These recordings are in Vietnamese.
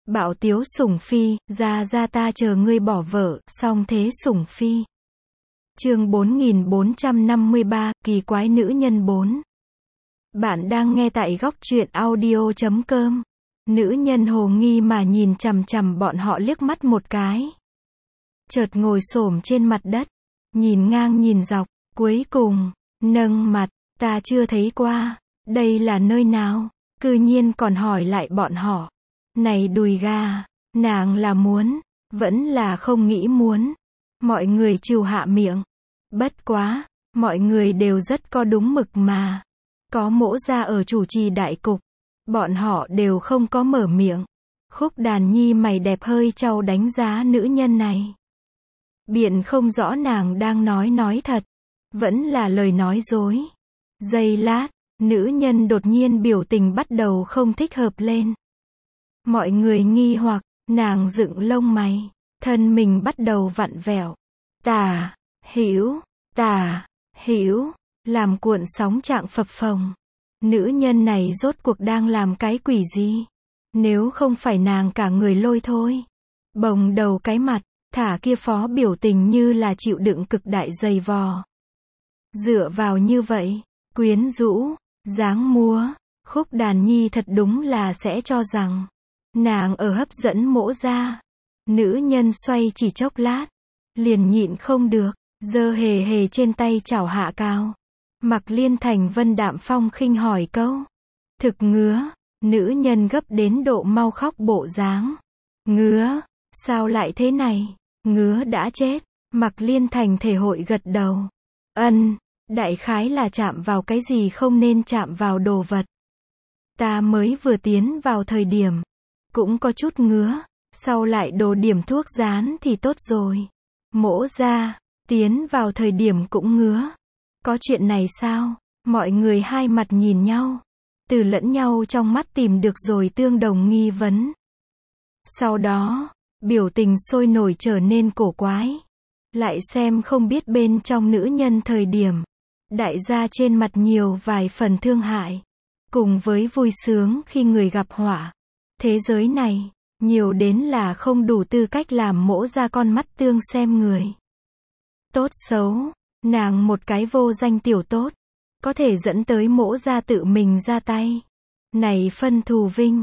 Bạo tiếu sủng phi, ra ta chờ ngươi bỏ vợ, song thế sủng phi. Chương 4453, kỳ quái nữ nhân 4. Bạn đang nghe tại góc truyện audio.com. Nữ nhân hồ nghi mà nhìn chằm chằm bọn họ liếc mắt một cái. Chợt ngồi xổm trên mặt đất, nhìn ngang nhìn dọc, cuối cùng nâng mặt, ta chưa thấy qua, đây là nơi nào? Cư nhiên còn hỏi lại bọn họ. Này đùi gà, nàng là muốn, vẫn là không nghĩ muốn. Mọi người trừ hạ miệng. Bất quá, mọi người đều rất có đúng mực mà. Có Mỗ Gia ở chủ trì đại cục, bọn họ đều không có mở miệng. Khúc Đàn Nhi mày đẹp hơi chau đánh giá nữ nhân này. Biện không rõ nàng đang nói thật, vẫn là lời nói dối. Giây lát, nữ nhân đột nhiên biểu tình bắt đầu không thích hợp lên. Mọi người nghi hoặc, nàng dựng lông mày, thân mình bắt đầu vặn vẹo. Tả, hữu, làm cuộn sóng trạng phập phồng. Nữ nhân này rốt cuộc đang làm cái quỷ gì? Nếu không phải nàng cả người lôi thôi. Bồng đầu cái mặt, thả kia phó biểu tình như là chịu đựng cực đại dày vò. Dựa vào như vậy, quyến rũ, dáng múa, Khúc Đàn Nhi thật đúng là sẽ cho rằng nàng ở hấp dẫn Mỗ Gia. Nữ nhân xoay chỉ chốc lát, liền nhịn không được, giơ hề trên tay chảo hạ cao. Mặc Liên Thành vân đạm phong khinh hỏi câu. Thực ngứa, nữ nhân gấp đến độ mau khóc bộ dáng. Ngứa, sao lại thế này? Ngứa đã chết. Mặc Liên Thành thể hội gật đầu. Đại khái là chạm vào cái gì không nên chạm vào đồ vật. Ta mới vừa tiến vào thời điểm, cũng có chút ngứa, sau lại đổ điểm thuốc dán thì tốt rồi. Mỗ Gia, tiến vào thời điểm cũng ngứa. Có chuyện này sao? Mọi người hai mặt nhìn nhau, từ lẫn nhau trong mắt tìm được rồi tương đồng nghi vấn. Sau đó, biểu tình sôi nổi trở nên cổ quái. Lại xem không biết bên trong nữ nhân thời điểm, đại gia trên mặt nhiều vài phần thương hại, cùng với vui sướng khi người gặp họa. Thế giới này, nhiều đến là không đủ tư cách làm Mỗ Gia con mắt tương xem người. Tốt xấu, nàng một cái vô danh tiểu tốt, có thể dẫn tới Mỗ Gia tự mình ra tay. Này phân thù vinh,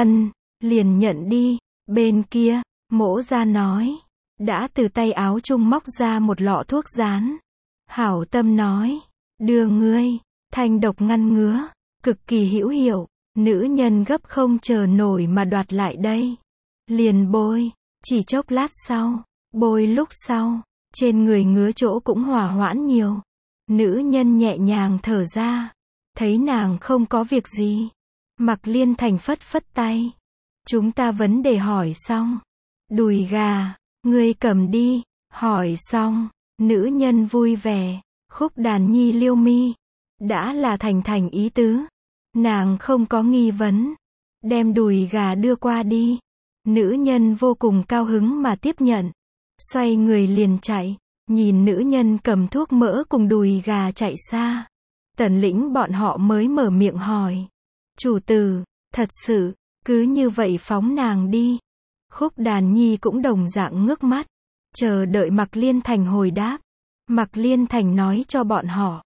liền nhận đi. Bên kia, Mỗ Gia nói, đã từ tay áo chung móc ra một lọ thuốc dán. Hảo tâm nói, đưa ngươi, thanh độc ngăn ngứa, cực kỳ hữu hiệu. Nữ nhân gấp không chờ nổi mà đoạt lại đây. Liền bôi, chỉ chốc lát sau, bôi lúc sau, trên người ngứa chỗ cũng hòa hoãn nhiều. Nữ nhân nhẹ nhàng thở ra, thấy nàng không có việc gì. Mặc Liên Thành phất phất tay. Chúng ta vấn đề hỏi xong. Đùi gà, ngươi cầm đi. Hỏi xong, nữ nhân vui vẻ. Khúc Đàn Nhi liêu mi, đã là thành ý tứ. Nàng không có nghi vấn, đem đùi gà đưa qua đi. Nữ nhân vô cùng cao hứng mà tiếp nhận, xoay người liền chạy, nhìn nữ nhân cầm thuốc mỡ cùng đùi gà chạy xa. Tần Lĩnh bọn họ mới mở miệng hỏi. Chủ tử, thật sự, cứ như vậy phóng nàng đi. Khúc Đàn Nhi cũng đồng dạng ngước mắt, chờ đợi Mặc Liên Thành hồi đáp. Mặc Liên Thành nói cho bọn họ,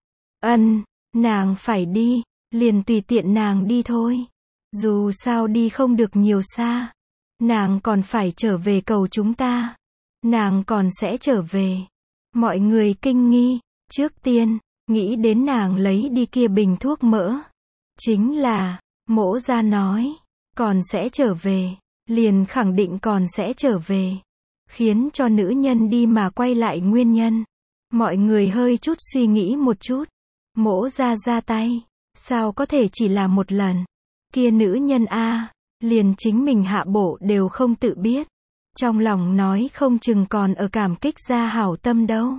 nàng phải đi. Liền tùy tiện nàng đi thôi. Dù sao đi không được nhiều xa. Nàng còn phải trở về cầu chúng ta. Nàng còn sẽ trở về. Mọi người kinh nghi. Trước tiên, nghĩ đến nàng lấy đi kia bình thuốc mỡ. Chính là, Mỗ Gia nói, còn sẽ trở về. Liền khẳng định còn sẽ trở về. Khiến cho nữ nhân đi mà quay lại nguyên nhân. Mọi người hơi chút suy nghĩ một chút. Mỗ Gia ra tay. Sao có thể chỉ là một lần? Kia nữ nhân liền chính mình hạ bộ đều không tự biết. Trong lòng nói không chừng còn ở cảm kích Gia hảo tâm đâu.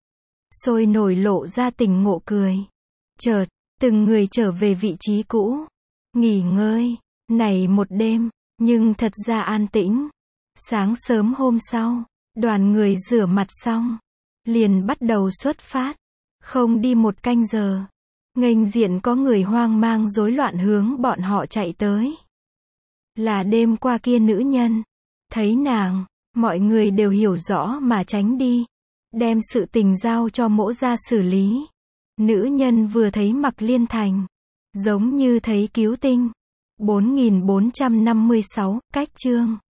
Sôi nổi lộ ra tình ngộ cười. Chợt, từng người trở về vị trí cũ. Nghỉ ngơi, này một đêm, nhưng thật ra an tĩnh. Sáng sớm hôm sau, đoàn người rửa mặt xong, liền bắt đầu xuất phát. Không đi một canh giờ. Nghênh diện có người hoang mang rối loạn hướng bọn họ chạy tới. Là đêm qua kia nữ nhân. Thấy nàng, mọi người đều hiểu rõ mà tránh đi. Đem sự tình giao cho Mỗ ra xử lý. Nữ nhân vừa thấy Mặc Liên Thành. Giống như thấy cứu tinh. 4456, cách chương.